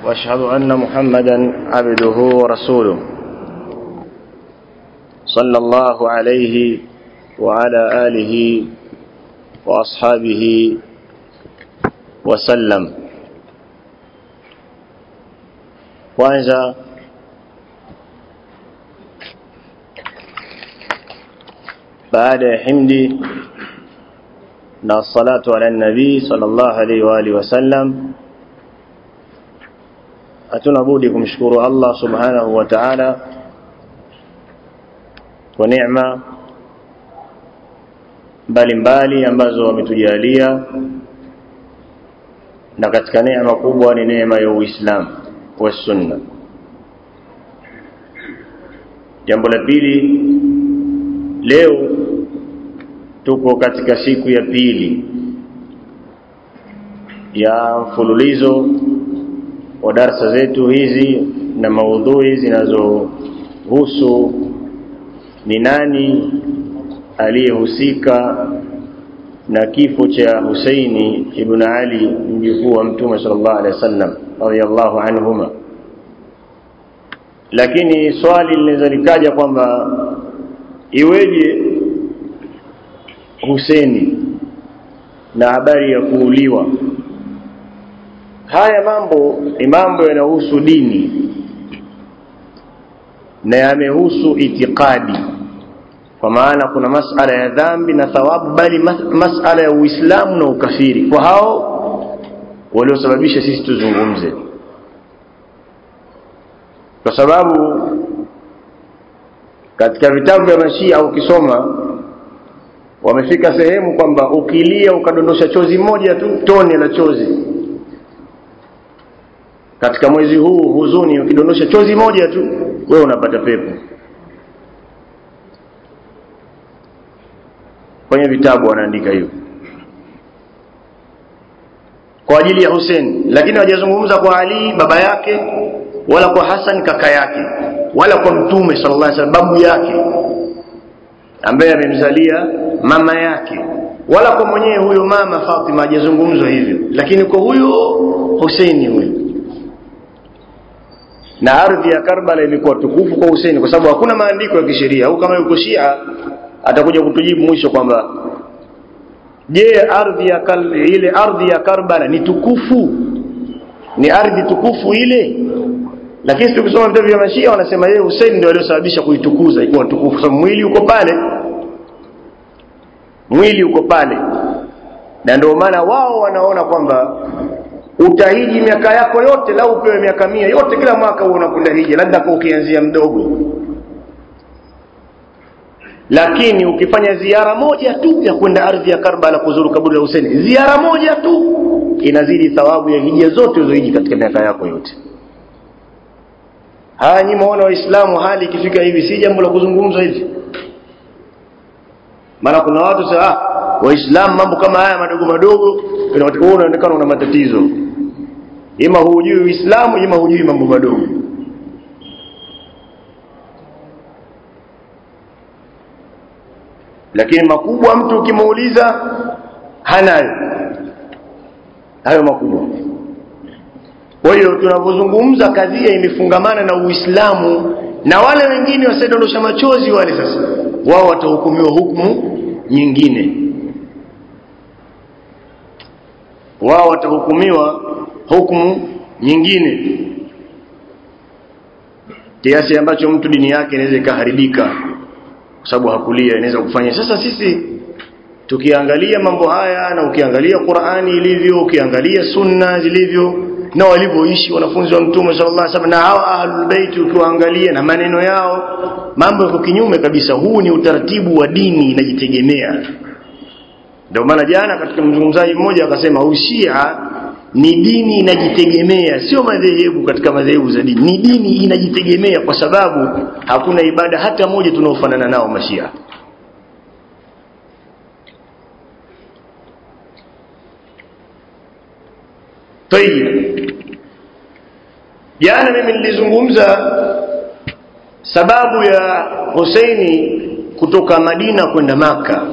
وأشهد أن محمدا عبده ورسوله صلى الله عليه وعلى آله وأصحابه وسلم. kwanza baada ya himdi na salatu ala nabii sallallahu alaihi wa alihi wasallam, hatuna budi kumshukuru Allah subhanahu wa ta'ala kwa neema mbalimbali ambazo ametujalia, na katika neema kubwa ni neema ya Uislamu wa Sunna. Jambo la pili, leo tuko katika siku ya pili ya mfululizo wa darasa zetu hizi na maudhui zinazohusu ni nani aliyehusika na kifo cha Husaini ibn Ali mjukuu wa Mtume sallallahu alaihi wasallam radiyallahu anhuma. Lakini swali linaweza likaja kwamba iweje Husaini na habari ya kuuliwa? Haya mambo ni mambo yanayohusu dini na yamehusu itikadi, kwa maana kuna masala ya dhambi na thawabu, bali masala ya Uislamu na ukafiri, kwa hao waliosababisha sisi tuzungumze. Kwa sababu katika vitabu vya Mashia ukisoma, wamefika sehemu kwamba ukilia ukadondosha chozi moja tu, tone la chozi katika mwezi huu huzuni, ukidondosha chozi moja tu wewe unapata pepo. Kwenye vitabu wanaandika hivyo kwa ajili ya Hussein, lakini hawajazungumza kwa Ali baba yake, wala kwa Hassan kaka yake, wala kwa Mtume sallallahu alaihi wasallam babu yake ambaye amemzalia mama yake, wala kwa mwenyewe huyo mama Fatima, hajazungumzwa hivyo. Lakini kwa huyo Hussein huyo, na ardhi ya Karbala ilikuwa tukufu kwa Hussein, kwa sababu hakuna maandiko ya kisheria. Au kama yuko Shia atakuja kutujibu mwisho kwamba je, ile ardhi ya Karbala ni tukufu, ni ardhi tukufu ile? Lakini tukisoma vitabu vya Mashia wanasema yeye Hussein ndio aliyosababisha kuitukuza ikuwa tukufu, sababu mwili uko pale. Na ndio maana wao wanaona kwamba utahiji miaka yako yote, lau upewe miaka 100 yote, kila mwaka unakwenda hija, labda kwa ukianzia mdogo. Lakini ukifanya ziara moja tu ya kwenda ardhi ya Karbala kuzuru kaburi la Hussein, ziara moja tu inazidi thawabu ya hija zote ulizohiji katika miaka yako yote. Nyinyi muone Waislamu hali ikifika hivi si jambo la kuzungumzwa hivi. Maana kuna watu sasa Waislamu mambo kama haya madogo madogo inaonekana una matatizo. Ima hujui Uislamu, ima hujui mambo madogo. Lakini makubwa mtu ukimuuliza hanayo hayo makubwa. Kwa hiyo tunapozungumza kadhia imefungamana na Uislamu, na wale wengine wasidondosha machozi wale, sasa wao watahukumiwa hukumu nyingine. Kiasi ambacho mtu dini yake inaweza ikaharibika kwa sababu hakulia, inaweza kufanya. Sasa sisi tukiangalia mambo haya, na ukiangalia Qur'ani ilivyo, ukiangalia sunna zilivyo, na walivyoishi wanafunzi wa Mtume sallallahu alaihi wasallam, na hawa ahlul bait ukiwaangalia na maneno yao, mambo yako kinyume kabisa. Huu ni utaratibu wa dini inajitegemea. Ndio maana jana katika mzungumzaji mmoja akasema Ushia ni dini inajitegemea, sio madhehebu. Katika madhehebu za dini ni dini inajitegemea, kwa sababu hakuna ibada hata moja tunaofanana nao Mashia. Jana mimi nilizungumza sababu ya Husaini kutoka Madina kwenda Maka,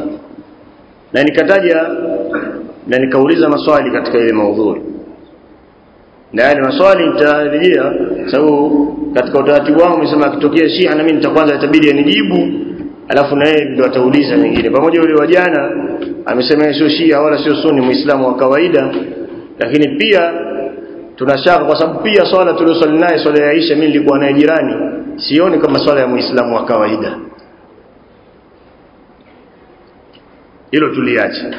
na nikataja na nikauliza maswali katika ile maudhui. na yale maswali nitarejea, sababu katika utaratibu wangu nimesema akitokea Shia na mimi nitakwanza itabidi anijibu, alafu na yeye ndio atauliza mengine. Pamoja yule wa jana amesema sio Shia wala sio Sunni, Muislamu wa kawaida, lakini pia tunashaka kwa sababu pia swala tuliyosali naye, swala ya Aisha, mimi nilikuwa naye jirani, sioni kama swala ya Muislamu wa kawaida. Hilo tuliacha.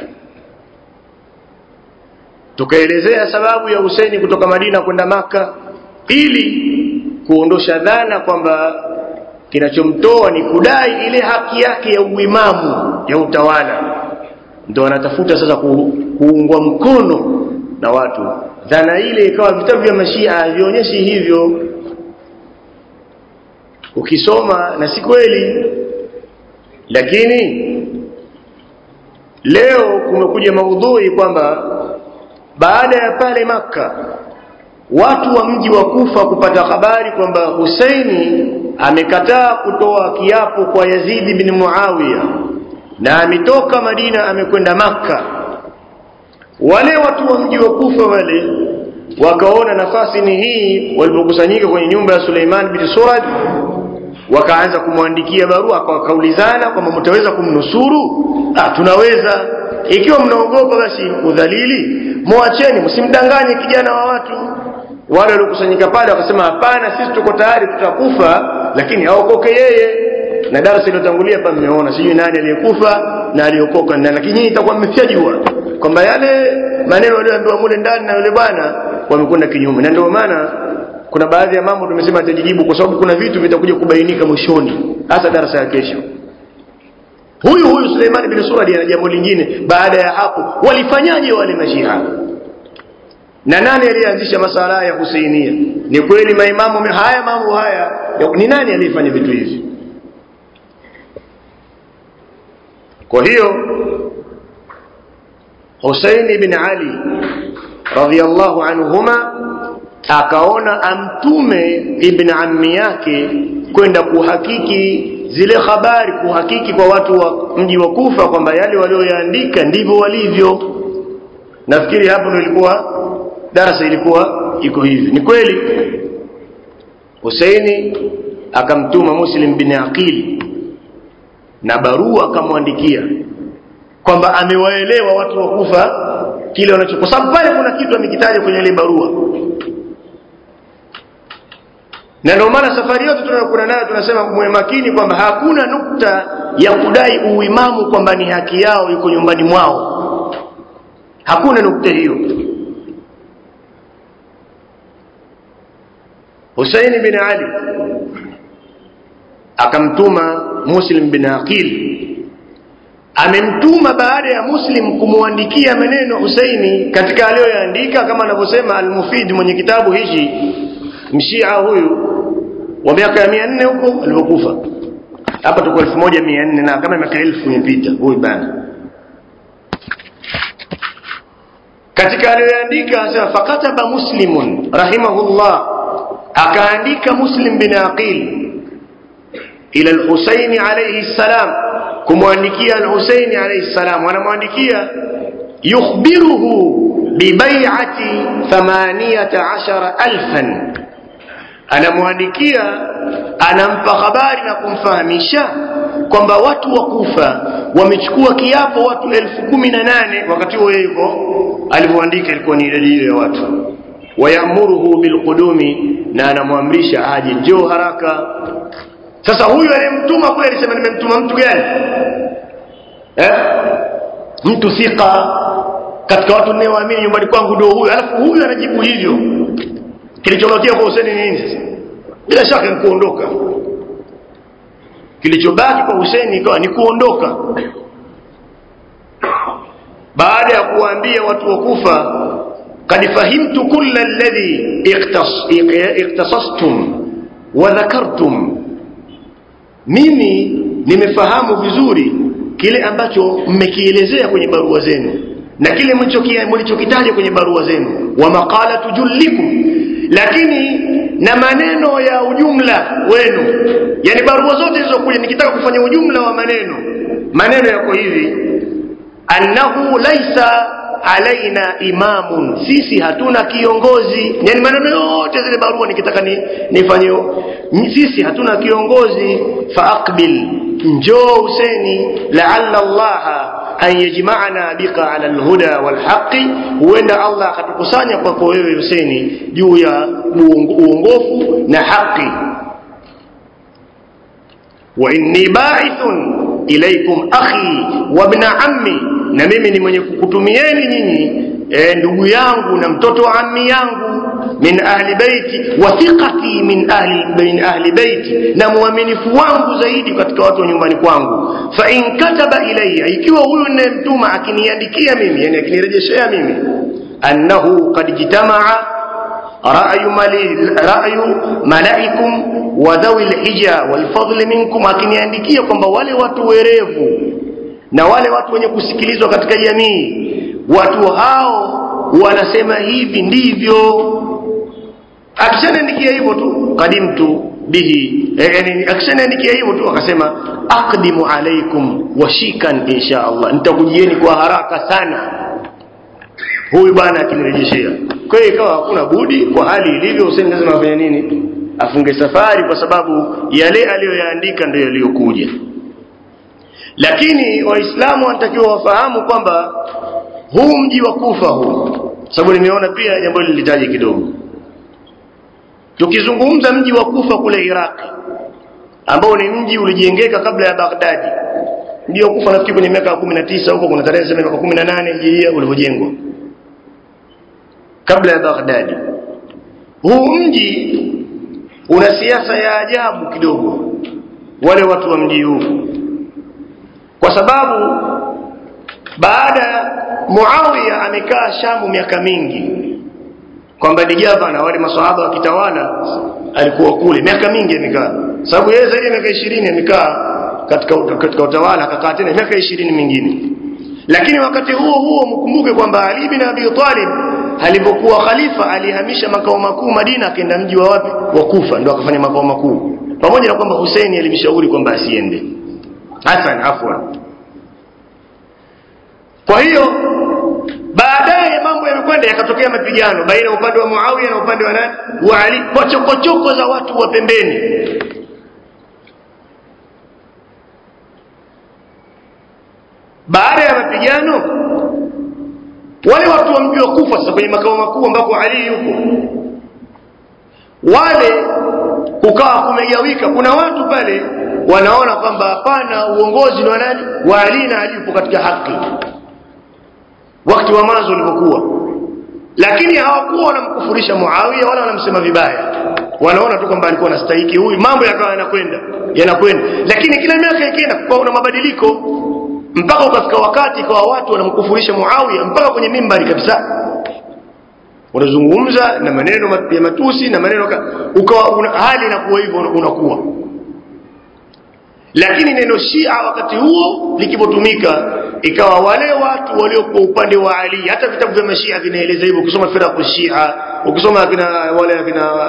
Tukaelezea sababu ya Husaini kutoka Madina kwenda Maka ili kuondosha dhana kwamba kinachomtoa ni kudai ile haki yake ya uimamu ya utawala, ndio anatafuta sasa kuungwa mkono na watu. Dhana ile ikawa vitabu vya Mashia vionyeshi hivyo, ukisoma na si kweli. Lakini leo kumekuja maudhui kwamba baada ya pale Maka watu wa mji wa Kufa kupata habari kwamba Husaini amekataa kutoa kiapo kwa Yazid bin Muawiya na ametoka Madina amekwenda Maka, wale watu wa mji wa Kufa wale wakaona nafasi ni hii, walipokusanyika kwenye nyumba ya Suleiman bin Surad wakaanza kumwandikia barua, wakaulizana kwamba mtaweza kumnusuru? Tunaweza. Ikiwa mnaogopa basi udhalili, muacheni, msimdanganye kijana wa watu. Wale waliokusanyika pale wakasema hapana, sisi tuko tayari, tutakufa lakini aokoke yeye. Na darasa iliyotangulia hapa mmeona sijui nani aliyekufa na aliokoka nani, lakini nyinyi itakuwa mmeshajua kwamba yale maneno walioambiwa mule ndani na yule bwana wamekwenda kinyume. Na ndio maana kuna baadhi ya mambo tumesema atajijibu, kwa sababu kuna vitu vitakuja kubainika mwishoni, hasa darasa ya kesho. Huyu Suleiman bin Suradi ana jambo lingine. Baada ya hapo walifanyaje wale Mashia? Na nani alianzisha masala ya Husainia? Ni kweli maimamu haya mambo haya, ni nani aliyefanya vitu hivi? Kwa hiyo Husain ibn Ali radhiyallahu anhuma akaona amtume ibn ammi yake kwenda kuhakiki zile habari, kuhakiki kwa watu wa mji wa Kufa kwamba yale walioyaandika ndivyo walivyo. Nafikiri hapo ndio ilikuwa darasa, ilikuwa iko hivi. Ni kweli Husaini akamtuma Muslim bin Aqil na barua akamwandikia kwamba amewaelewa watu wa Kufa kile wanachokosa, sababu pale kuna kitu amekitaja kwenye ile barua. Na ndio maana safari yote tunayokuwa nayo tunasema mwe makini kwamba hakuna nukta ya kudai uimamu kwamba ni haki yao iko nyumbani mwao. Hakuna nukta hiyo. Husaini bin Ali akamtuma Muslim bin Aqil, amemtuma baada ya Muslim kumwandikia maneno Husaini katika aliyoandika, kama anavyosema Al-Mufid mwenye kitabu hichi, Mshia huyu wa miaka 400 huko alipokufa. Hapa tuko 1400 na kama miaka 1000 imepita huyu bana. Katika aliyoandika anasema fakataba Muslimun rahimahullah, akaandika Muslim bin Aqil ila al-Husaini alayhi salam, kumwandikia al-Husaini alayhi salam, wanamwandikia yukhbiruhu bi bai'ati 18000, anamwandikia anampa habari na kumfahamisha kwamba watu wa Kufa wamechukua kiapo watu 18000. Wakati huo hivyo alipoandika ilikuwa ni idadi hiyo ya watu. Wayamuruhu bilqudumi, na anamwamrisha aje, njoo haraka. Sasa huyu alimtuma kweli, sema nimemtuma mtu gani? Mtu thika katika watu ninaoamini nyumbani kwangu ndio huyu. Alafu huyu anajibu hivyo. Kilichobakia kwa Hussein ni nini? Bila shaka ni kuondoka. Kilichobaki kwa Hussein ikawa ni kuondoka. Baada ya kuambia watu wa Kufa, kad fahimtu kulla alladhi ikhtasastum wa dhakartum, mimi nimefahamu vizuri kile ambacho mmekielezea kwenye barua zenu na kile mlichokitaja kwenye barua zenu, wa maqalatu jullikum, lakini na maneno ya ujumla wenu, yani barua zote zilizokuja nikitaka kufanya ujumla wa maneno yako hivi: annahu laysa alaina imamun, sisi hatuna kiongozi. Yani maneno yote zile barua nikitaka nifanye, sisi hatuna kiongozi. Faaqbil, njoo Husaini, la'alla Allah an yajma'ana bika ala alhuda walhaqi, huenda Allah akatukusanya kwako wewe Husaini juu ya uongofu na haki. Wa inni ba'ithun ilaykum akhi wa ibn ammi, na mimi ni mwenye kukutumieni nyinyi ndugu yangu na mtoto wa ammi yangu, min ahli baiti wa thiqati min ahli baiti, na muaminifu wangu zaidi katika watu wa nyumbani kwangu. Fa in kataba ilayya, ikiwa huyu ninayemtuma akiniandikia mimi, yani akinirejeshea mimi, annahu qad jitamaa ra'yu malaikum wa dhawi alhija walfadl minkum, akiniandikia kwamba wale watu werevu na wale watu wenye kusikilizwa katika jamii, watu hao wanasema hivi ndivyo. Akishaniandikia hivyo tu, qadimtu bihi, yani akishaniandikia hivyo tu akasema aqdimu alaikum washikan insha Allah, nitakujieni kwa haraka sana huyu bwana akinirejeshea. Kwa hiyo ikawa hakuna budi, kwa hali ilivyo Hussein lazima afanye nini? Afunge safari, kwa sababu yale aliyoyaandika ndio yaliyokuja. Lakini waislamu wanatakiwa wafahamu kwamba huu mji wa Kufa huu, sababu nimeona pia jambo hili litaje kidogo. Tukizungumza mji wa Kufa kule Iraq, ambao ni mji ulijengeka kabla ya Baghdad. Mji wa Kufa nafikiri kwenye miaka 19 huko, kuna tarehe sema miaka 18 Hijiria ulivyojengwa, kabla ya Baghdad. Huu mji una siasa ya ajabu kidogo, wale watu wa mji huu, kwa sababu baada Muawiya amekaa Shamu miaka mingi, kwamba ni gavana, wale maswahaba wakitawala alikuwa kule miaka mingi amekaa, sababu yeye zaidi ya miaka 20 amekaa katika utawala, akakaa tena miaka 20 mingine. Lakini wakati huo mkumbuke kwamba Ali bin Abi Talib alipokuwa khalifa alihamisha makao makuu Madina, akaenda mji wa wapi? Wa Kufa, ndio akafanya makao makuu, pamoja na kwamba Hussein alimshauri kwamba asiende, Hassan afwan. Kwa hiyo baadaye mambo yamekwenda yakatokea mapigano baina upande wa Muawiya na upande wa nani? Wa Ali, kwa chokochoko za watu wa pembeni. Baada ya mapigano, wale watu wa mji wa Kufa sasa kwenye makao makuu ambako Ali yuko, wale kukaa kumegawika. Kuna watu pale wanaona kwamba hapana, uongozi ni wa nani? Wa Ali, na Ali yupo katika haki wakati wa mwanzo ulipokuwa. Lakini hawakuwa wanamkufurisha Muawiya wala wanamsema vibaya, wanaona tu kwamba alikuwa anastahili huyu. Mambo yakawa yanakwenda. Lakini kila miaka ikienda kwa una mabadiliko, mpaka ukafika wakati kwa watu wanamkufurisha Muawiya mpaka kwenye mimbari kabisa, wanazungumza na maneno ya matusi na maneno ukawa hali inakuwa hivyo unakuwa. Lakini neno Shia wakati huo likipotumika, ikawa wale watu waliokuwa upande wa Ali, hata vitabu vya Mashia vinaeleza hivyo. Ukisoma firaqu Shia, ukisoma wale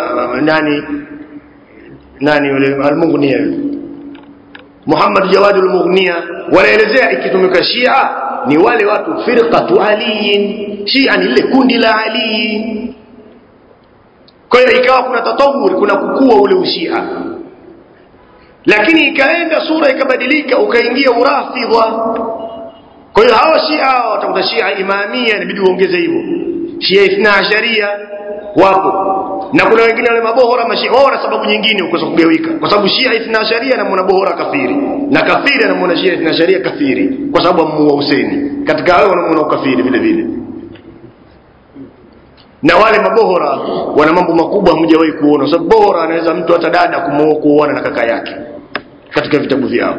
nani wale al-Mughniya, Muhammad Jawad al-Mughniya, wanaelezea ikitumika Shia ni wale watu firqatu Ali. Shia ni ile kundi la Ali. Kwa hiyo ikawa kuna tatawur, kuna kukua ule ushia. Lakini ikaenda sura ikabadilika, ukaingia urafidha. Kwa hiyo hawa Shia watakuta Shia Imamia, inabidi uongeze hivyo. Shia Ithna Asharia wapo, na kuna wengine wale mabohora Mashia wao, na sababu nyingine ukosa kugawika, kwa sababu Shia Ithna Asharia na mwana bohora kafiri, na kafiri na mwana Shia Ithna Asharia kafiri, kwa sababu amuua Husaini. Katika wao wanamuona ukafiri vile vile. Na wale mabohora wana mambo makubwa hamjawahi kuona, sababu bohora anaweza mtu hata dada kuoana na kaka yake katika vitabu vyao.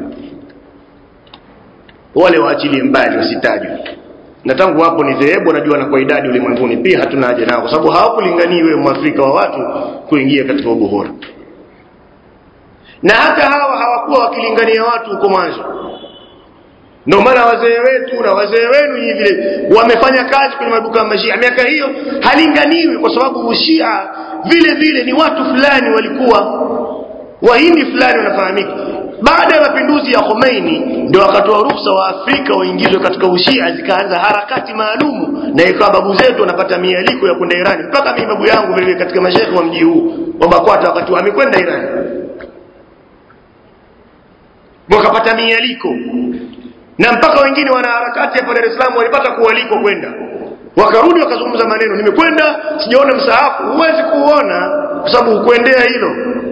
Wale waachilie mbali, wasitajwe. Na tangu hapo ni dhehebu wanajua na kwa idadi ulimwenguni, pia hatuna haja nao, kwa sababu hawakulingani wewe Mwafrika wa watu kuingia katika ubohora. Na hata hawa hawakuwa wakilingania watu huko mwanzo. Ndio maana wazee wetu na wazee wenu hivi vile wamefanya kazi kwenye maduka ya Mashia. Miaka hiyo halinganiwi, kwa sababu Ushia vile vile ni watu fulani walikuwa Wahindi fulani wanafahamika. Baada ya mapinduzi ya Khomeini ndio wakatoa ruhusa wa Afrika waingizwe katika Ushia, zikaanza harakati maalumu na ikawa babu zetu wanapata mialiko ya kwenda Iran. Mpaka mimi babu yangu vile katika mashaikh wa mji huu wa Bakwata wakati amekwenda Iran, wakapata mialiko, na mpaka wengine wana harakati hapa Dar es Salaam walipata kualikwa kwenda, wakarudi wakazungumza maneno, nimekwenda sijaona msaafu. Huwezi kuona kwa sababu hukuendea hilo.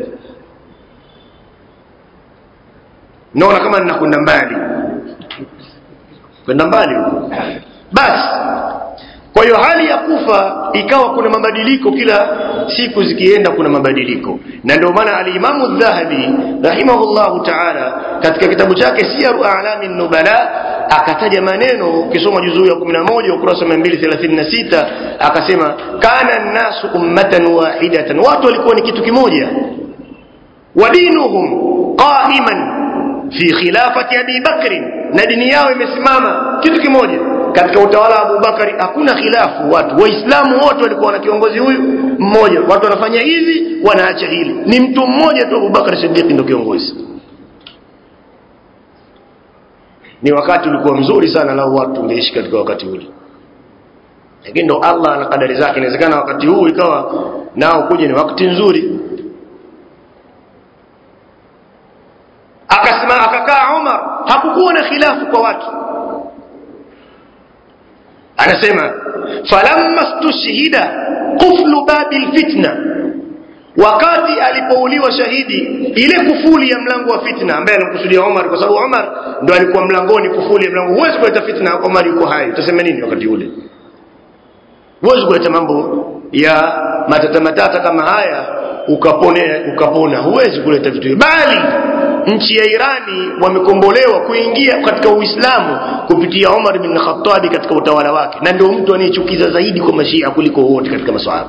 Naona kama ninakwenda mbali, kwenda mbali basi. Kwa hiyo hali ya kufa ikawa kuna mabadiliko, kila siku zikienda kuna mabadiliko. Na ndio maana al-Imam Adh-Dhahabi rahimahullahu ta'ala katika kitabu chake Siyaru A'lamin Nubala akataja maneno, ukisoma juzuu ya 11 ukurasa 236, akasema kana an-nasu ummatan wahidatan, watu walikuwa ni kitu kimoja, wa dinuhum qa'iman fi khilafati Abi Bakr, na dini yao imesimama kitu kimoja katika utawala wa Abu Bakari. Hakuna khilafu, watu waislamu wote walikuwa na kiongozi huyu mmoja, watu wanafanya hivi wanaacha hili, ni mtu mmoja tu, Abu Bakar Siddiq ndio kiongozi. Ni wakati ulikuwa mzuri sana lao watu wangeishi katika wakati ule, lakini ndo Allah na kadari zake. Inawezekana wakati huu ikawa nao kuja ni wakati nzuri. Akasema akakaa Umar, hakukuwa na khilafu kwa watu. Anasema falamma stushhida quflu babil fitna, wakati alipouliwa shahidi ile kufuli ya mlango wa fitna, ambaye alikusudia Umar, kwa sababu Umar ndo alikuwa mlangoni, kufuli ya mlango. Huwezi kuleta fitna Umar yuko hai, utasema nini wakati ule? Huwezi kuleta mambo ya matata kama haya ukapona. Huwezi kuleta vitu, bali nchi ya Irani wamekombolewa kuingia katika Uislamu kupitia Umar bin Khattab katika utawala wake, na ndio mtu anayechukiza zaidi kwa Mashia kuliko wote katika maswahaba.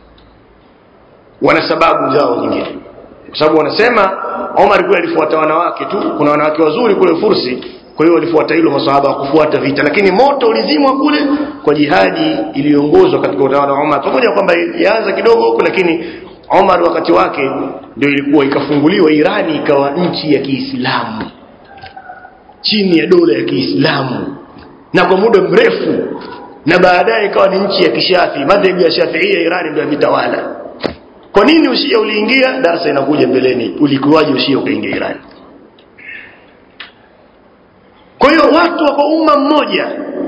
Wana sababu zao nyingine, kwa sababu wanasema Umar kule alifuata wanawake tu, kuna wanawake wazuri kule Fursi, kwa hiyo walifuata hilo, maswahaba hawakufuata vita. Lakini moto ulizimwa kule kwa jihadi iliyoongozwa katika utawala wa Umar, pamoja kwamba ilianza kidogo huko, lakini Umar wakati wake ndio ilikuwa ikafunguliwa Irani ikawa nchi ya Kiislamu chini ya dola ya Kiislamu, na kwa muda mrefu, na baadaye ikawa ni nchi ya Kishafi, madhehebu ya Shafiia Irani ndio yametawala. Kwa nini ushia uliingia? Darasa inakuja mbeleni, ulikuwaje ushia ukaingia Irani. Kwa hiyo watu wako umma mmoja.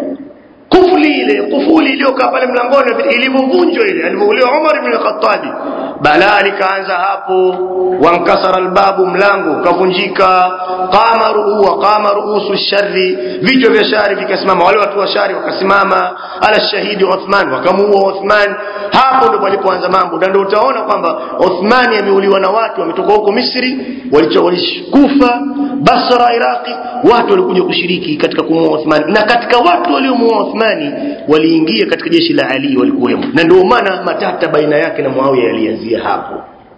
Kufuli iliyokaa pale mlangoni ilivunjwa ile alivouliwa Umar ibn Khattab, balaa likaanza hapo. Wankasara albabu, mlango kavunjika. Qama ruusu sharri, vichwa vya shari vikasimama, wale watu wa shari wakasimama. Ala shahidi Uthman, wakamuua Uthman. Hapo ndipo walipoanza mambo, na ndio utaona kwamba Uthman ameuliwa na watu wametoka huko Misri, walikufa Basra, Iraqi. Watu walikuja kushiriki katika kumuua Uthman, na katika watu waliomuua Uthman waliingia katika jeshi la Ali walikuwemo, na ndio maana matata baina yake na Muawiya yalianzia hapo.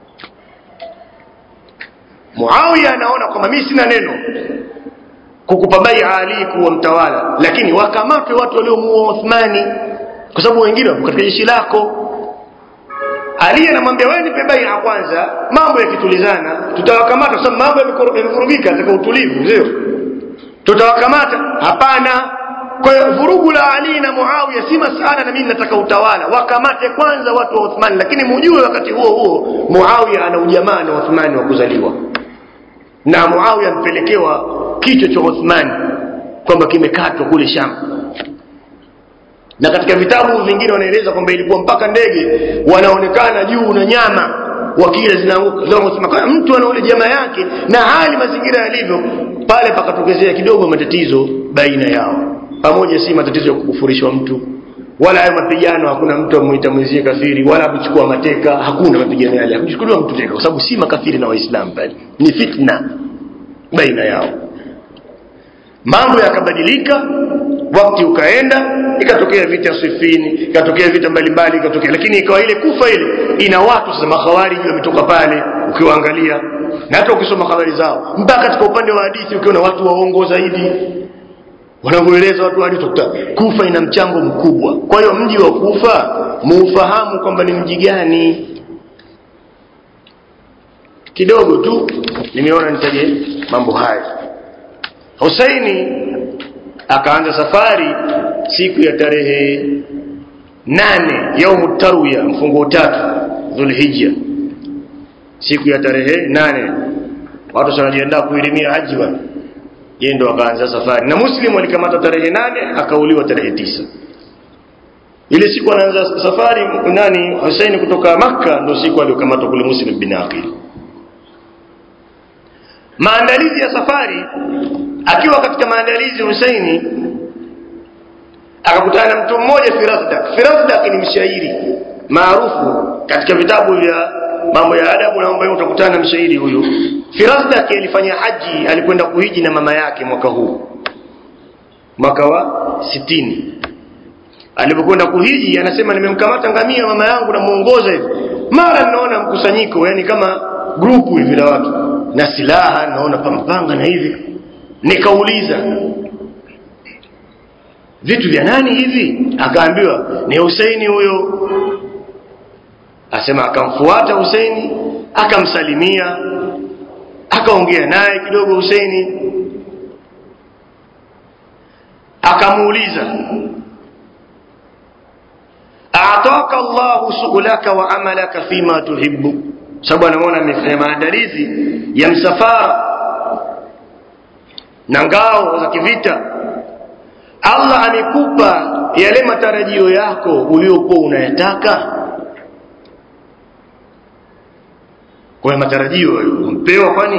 Muawiya anaona kwamba mimi sina neno kukupa bai'a Ali kuwa mtawala, lakini wakamate watu waliomuua Uthmani kwa sababu wengine wako katika jeshi lako. Ali anamwambia wewe nipe bai'a kwanza, mambo yakitulizana tutawakamata, kwa sababu mambo yamevurugika katika utulivu, sio? Tutawakamata? Hapana. Kwa hiyo vurugu la Ali na Muawiya si masala na mimi nataka utawala, wakamate kwanza watu wa Uthman. Lakini mjue wakati huo Muawiya ana ujamaa na Uthman wa kuzaliwa, na Muawiya mpelekewa kichwa cha Uthman kwamba kimekatwa kule Sham. Na katika vitabu vingine wanaeleza kwamba ilikuwa mpaka ndege wanaonekana juu na nyama wakila zinaanguka. Ndio Uthman mtu ana ule jamaa yake, na hali mazingira yalivyo pale, pakatokezea kidogo matatizo baina yao. Pamoja si matatizo ya kukufurishwa mtu, wala hayo mapigano, hakuna mtu amuita mwenzie kafiri, wala kuchukua mateka, hakuna mapigano yale. Hakuchukuliwa mtu teka, kwa sababu si makafiri na Waislamu, bali ni fitna baina yao. Mambo yakabadilika, wakati ukaenda, ikatokea vita Sifini, ikatokea vita mbalimbali ikatokea, lakini ikawa ile Kufa ile ina watu sasa makhawariji wametoka pale, ukiwaangalia na hata ukisoma habari zao, mpaka katika upande wa hadithi ukiona watu waongo zaidi wanaoeleza watu walitoka. Kufa ina mchango mkubwa. Kwa hiyo mji wa Kufa muufahamu kwamba ni mji gani. Kidogo tu nimeona nitaje mambo haya. Husaini akaanza safari siku ya tarehe 8 yaum tarwiya, mfungo 3 Dhulhijja, siku ya tarehe 8 watu wanajiandaa kuilimia haji bwana. Yeye ndo akaanza safari, na Muslim alikamata tarehe 8 akauliwa tarehe 9. Ile siku anaanza safari Hussein kutoka Makka ndo siku aliyokamatwa kule Muslim bin Aqil. Maandalizi ya safari, akiwa katika maandalizi Hussein akakutana na mtu mmoja Firazdak ni mshairi maarufu katika vitabu vya mambo ya adabu, na ambaye utakutana mshairi huyo. Firazdak alifanya haji, alikwenda kuhiji na mama yake mwaka huu, mwaka wa 60. Alipokwenda kuhiji anasema, nimemkamata ngamia mama yangu na muongoza hivi, mara naona mkusanyiko, yani kama grupu hivi la watu na silaha, naona pampanga na hivi. Nikauliza, vitu vya nani hivi? Akaambiwa ni Hussein huyo. Asema akamfuata Hussein, akamsalimia, akaongea naye kidogo. Hussein akamuuliza, a'ataka Allahu su'ulaka wa amalaka fima tuhibbu, sababu anaona amefanya maandalizi ya msafara na ngao za kivita. Allah amekupa yale matarajio yako uliokuwa unayataka? Kwa matarajio umpewa kwani?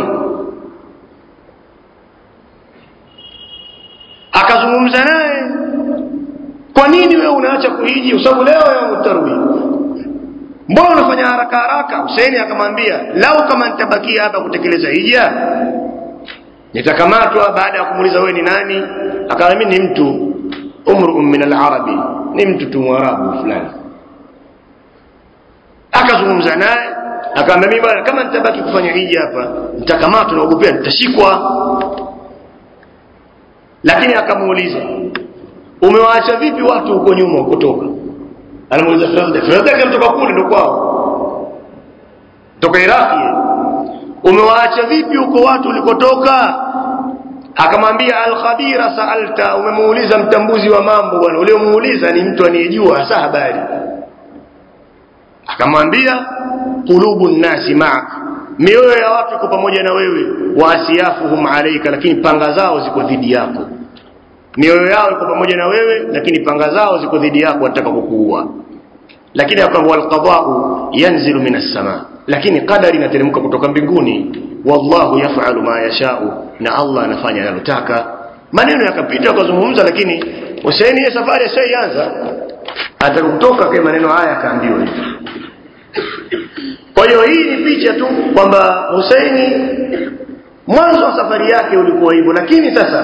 Akazungumza naye, kwa nini wewe unaacha kuhiji? Usabu leo ya utarwi, mbona unafanya haraka haraka? Hussein akamwambia, lau kama nitabakia hapa kutekeleza hija nitakamatwa. Baada ya kumuuliza wewe ni nani, akamwambia ni mtu umru min al-arabi, ni mtu tu mwarabu fulani. Akazungumza naye, akamwambia bwana, kama nitabaki kufanya hija hapa nitakamatwa, naogopea nitashikwa. Lakini akamuuliza, umewaacha vipi watu huko nyuma kutoka? Anamuuliza Firazdak kutoka kule ndo kwao, toka Iraki. Umewaacha vipi huko watu ulikotoka? Akamwambia, al-khabira sa'alta, umemuuliza mtambuzi wa mambo bwana, uliomuuliza ni mtu aniyejua hasa habari. Akamwambia, qulubun nasi ma'ak, mioyo ya watu iko pamoja na wewe, wa asiyafuhum alayka, lakini panga zao ziko dhidi yako. Mioyo yao iko pamoja na wewe, lakini panga zao ziko dhidi yako, wanataka kukuua. Lakini akamwambia, wal-qada'u yanzilu minas sama, lakini qadari inateremka kutoka mbinguni. Wallahu yaf'alu ma yasha'u, na Allah anafanya analotaka. Maneno yakapita akazungumza, lakini Hussein ya safari ashaanza, atakutoka kwa maneno haya akaambiwa hivi. Kwa hiyo hii ni picha tu kwamba Hussein mwanzo wa safari yake ulikuwa hivyo. Lakini sasa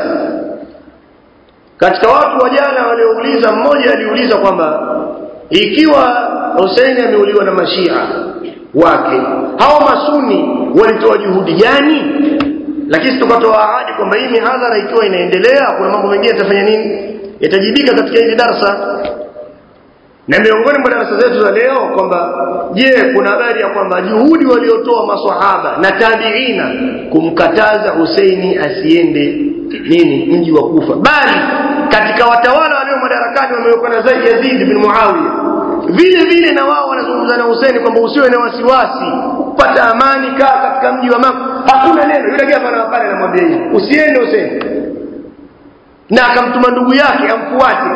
katika watu wa jana waliouliza, mmoja aliuliza kwamba ikiwa Hussein ameuliwa na mashia wake, hao masuni walitoa juhudi gani? Lakini tukatoa ahadi kwamba hii mihadhara ikiwa inaendelea, kuna mambo mengine yatafanya nini, yatajibika katika hizi darasa. Na miongoni mwa darasa zetu za leo kwamba je, kuna habari ya kwamba juhudi waliotoa maswahaba na tabiina kumkataza Husaini asiende mji wa Kufa, bali katika watawala walio madarakani wamewekwa na Yazid bin Muawiya, vile vile na wao wanazungumza na Husaini kwamba usiwe na wasiwasi, pata amani, kaa katika mji wa Makka, hakuna neno. Yule gavana pale anamwambia hivi, usiende Husaini, na akamtuma ndugu yake amfuate.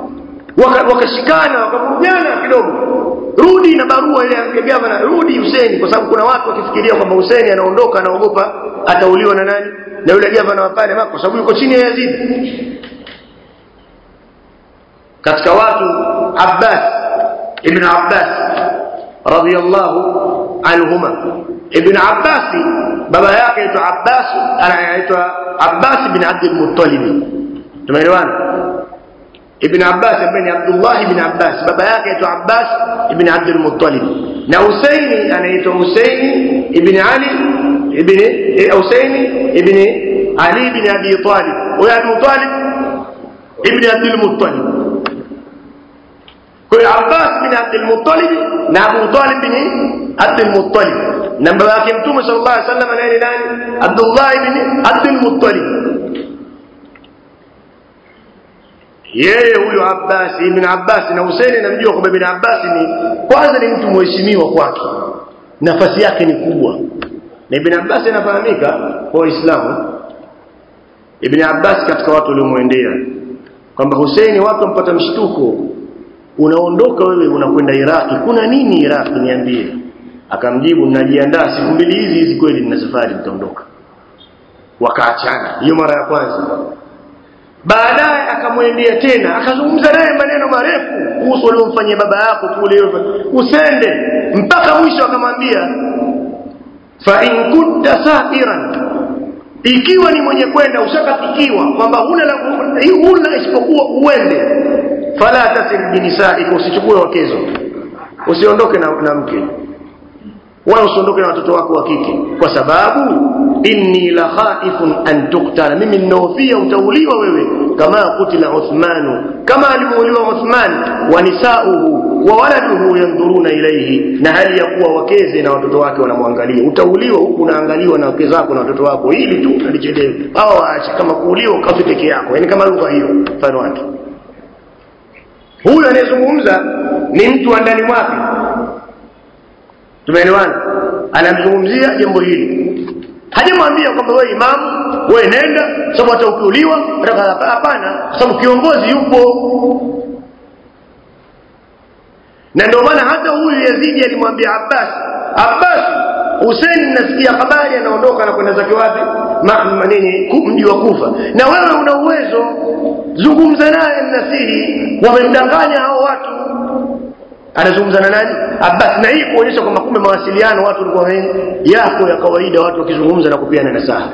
Wakashikana wakavurugana kidogo, rudi na barua ile ya gavana, rudi Husaini, kwa sababu kuna watu wakifikiria kwamba Husaini anaondoka, anaogopa atauliwa na nani, na yule gavana wa pale Makka, kwa sababu yuko chini ya Yazid. Katika watu Abbas ibn Abbas radiyallahu anhuma. Ibn Abbas baba yake aitwa Abbas, anaitwa Abbas ibn Abdul Muttalib, tumeelewana? Ibn Abbas ibn Abdullah ibn Abbas, baba yake aitwa Abbas ibn Abdul Muttalib, na Husaini anaitwa Husaini ibn Ali ibn Husaini ibn Ali ibn Abi Talib, wa Abu Talib ibn Abdul Muttalib. Kwa Abbas bin Abdul Muttalib na Abu Talib bin Abdul Muttalib, na baba yake Mtume sallallahu alaihi wasallam anaye nani? Abdullah ibn Abdul Muttalib. yeye huyo Abbas ibn Abbas na Hussein namjua kwamba ibn Abbas ni kwanza ni mtu mheshimiwa kwake, nafasi yake ni kubwa, na ibn Abbas anafahamika kwa Uislamu. Ibn Abbas katika watu waliomwendea kwamba Hussein, watu wampata mshtuko, unaondoka wewe unakwenda Iraki, kuna nini Iraki, niambie. Akamjibu, ninajiandaa siku mbili hizi kweli nina safari nitaondoka. Wakaachana, hiyo mara ya kwanza. Baadaye akamwendea tena, akazungumza naye maneno marefu kuhusu waliomfanyia baba yako kule, usende mpaka mwisho. Akamwambia, fa in kunta sa'iran, ikiwa ni mwenye kwenda ushakatikiwa kwamba huna isipokuwa uende, fala tasir binisa'ika, usichukue wakezo, usiondoke na mke, wala usiondoke na watoto wako wa kike, kwa sababu inni la khaifun an tuqtala, mimi ninahofia utauliwa wewe, kama kutila Uthman, kama alimuuliwa Uthman, wa nisauhu wa waladuhu yanzuruna ilayhi, na hali ya kuwa wakeze na watoto wake wanamwangalia. Utauliwa huku unaangaliwa na wake zako na watoto wako, ili tu alichelewe au aache, kama kuuliwa kafi peke yako, yani kama lugha hiyo mfano wake. Huyu anayezungumza ni mtu wa ndani mwake, tumeelewana, anamzungumzia jambo hili. Hajamwambia kwamba wewe imamu, wewe nenda sababu atauliwa, hapana, kwa sababu kiongozi yupo. Na ndio maana hata huyu Yazidi alimwambia Abbas, Hussein nasikia habari anaondoka na kwenda zake wapi, mji wa Kufa, na wewe una uwezo, zungumza naye mnasihi, wamemdanganya hao watu. Anazungumza na nani? Abbas. Na hii kuonyesha kwamba kumbe mawasiliano watu walikuwa yako ya kawaida, watu wakizungumza na kupiana nasaha.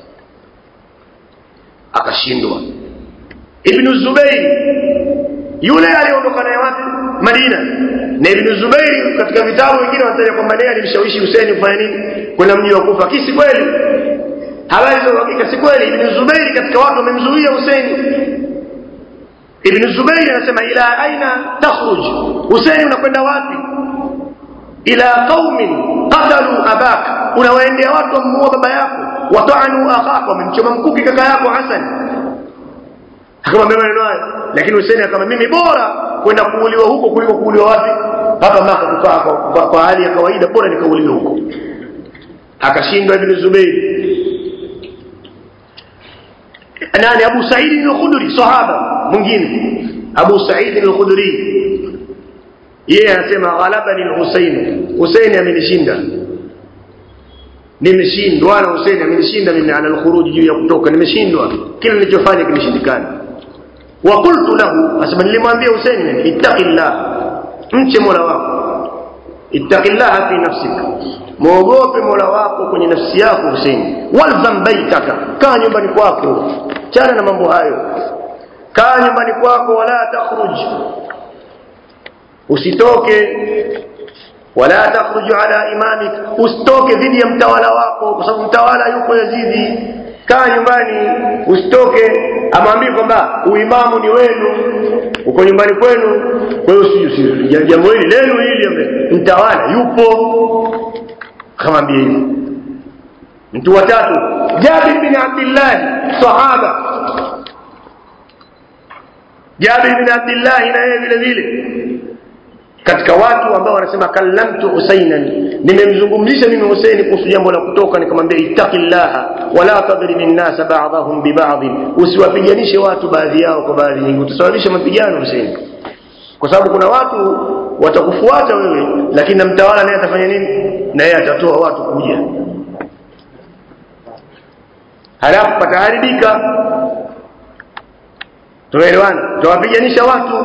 Akashindwa. Ibn Zubayr yule aliondoka naye wapi? Madina. Na Ibn Zubayr katika vitabu vingine wanataja kwamba yeye alimshawishi Hussein kufanya nini? Kwenda mji wa Kufa. Kisi kweli? Habari za hakika si kweli. Ibn Zubayr katika watu wamemzuia Hussein. Ibn Zubayr anasema, ila aina takhruj, Hussein unakwenda wapi? Ila qaumin qatalu abak, unawaendea watu wamuua baba yako, wata'anu akhaka, wamemchoma mkuki kaka yako Hassan. Akamwambia maneno hayo, lakini Hussein akamwambia, mimi bora kwenda kuuliwa huko kuliko kuuliwa wapi? Hapa Maka, kukaa kwa hali ya kawaida, bora nikauliwe huko. Akashindwa Ibn Zubayr. Nani? Abu Sa'id al-Khudri, sahaba mwingine, Abu Sa'id al-Khudri, yeye anasema, ghalabani Hussein amenishinda, nimeshindwa na Hussein amenishinda mimi, ana al-khuruj, juu ya kutoka nimeshindwa, kila nilichofanya kimeshindikana. Wa qultu lahu, asema nilimwambia Hussein, ittaqillah, mche Mola wako, ittaqillah fi nafsika, muogope Mola wako kwenye nafsi yako Hussein, walzam baitaka, kaa nyumbani kwako, chana na mambo hayo, kaa nyumbani kwako, wala takhruj, usitoke, wala takhruj ala imamik, usitoke dhidi ya mtawala wako, kwa sababu mtawala yuko Yazidi. Kaa nyumbani, usitoke. Amwambia kwamba uimamu ni wenu, uko nyumbani kwenu, kwa hiyo si jambo hili lenu hili, mtawala yupo. Kamwambia hivi. Mtu wa tatu, Jabir bin Abdullah, sahaba. Jabir bin Abdullah na yeye vile vile katika watu ambao wanasema, kallamtu Husainan, nimemzungumzisha mimi Hussein kuhusu jambo la kutoka, nikamwambia ittaqillaha wala tadribin nas ba'dahum bi ba'd, usiwapiganishe watu baadhi yao kwa baadhi nyingine, utasababisha mapigano Hussein, kwa sababu kuna watu watakufuata wewe, lakini mtawala naye atafanya nini? Na yeye atatoa watu kuja, halafu pataharibika. Tumeelewana? Tutawapiganisha watu.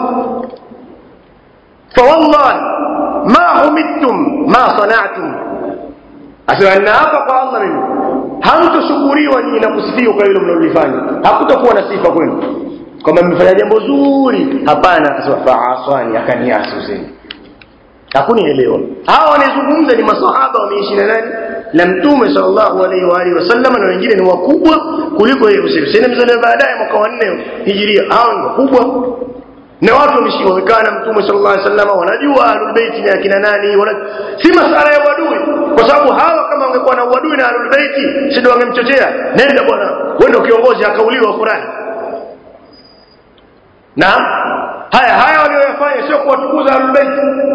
فوالله ما همتم ما صنعتم, asema hapa kwa Allah, mimi hamtoshukuriwa nyinyi na kusifiwa kwa hilo mnalofanya, hakutakuwa na sifa kwenu kama mmefanya jambo zuri. Hapana, asema fa'asani, akaniasi Hussein, hakunielewa. Hao wanazungumza ni masahaba wameishi na nani? Na Mtume sallallahu alaihi wa alihi wasallam, na wengine ni wakubwa kuliko yeye Hussein. Hussein mzaliwa baadaye mwaka wa 4 Hijiria. Hao ni wakubwa na watu wameshiwa na Mtume sallallahu alaihi wasallam, wanajua Ahlul Bait ni akina nani, si masala ya uadui, kwa sababu hawa kama wangekuwa na uadui na Ahlul Bait si ndio wangemchochea, nenda bwana wewe ndio kiongozi, akauliwa fulani. Na haya walioyafanya sio kuwatukuza Ahlul Bait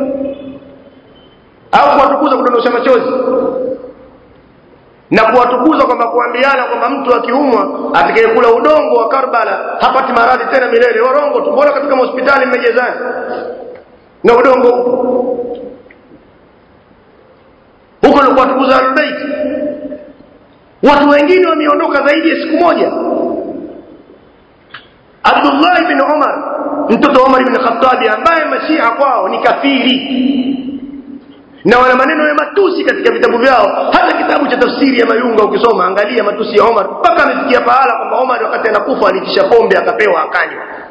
au kuwatukuza kudondosha machozi na kuwatukuza kwamba kuambiana kwamba mtu akiumwa atakayekula udongo wa Karbala hapati maradhi tena milele. Warongo tu. Mbona katika hospitali mmejezana na udongo huko ni kuwatukuza Ahlul Bait? Watu wengine wameondoka zaidi ya siku moja. Abdullah ibn Umar, mtoto Umar ibn Khattab, ambaye mashia kwao ni kafiri na wana maneno ya matusi katika vitabu vyao. Hata kitabu cha tafsiri ya Mayunga ukisoma, angalia matusi ya Umar, mpaka amefikia pahala kwamba Umar wakati anakufa alitisha pombe akapewa akanywa.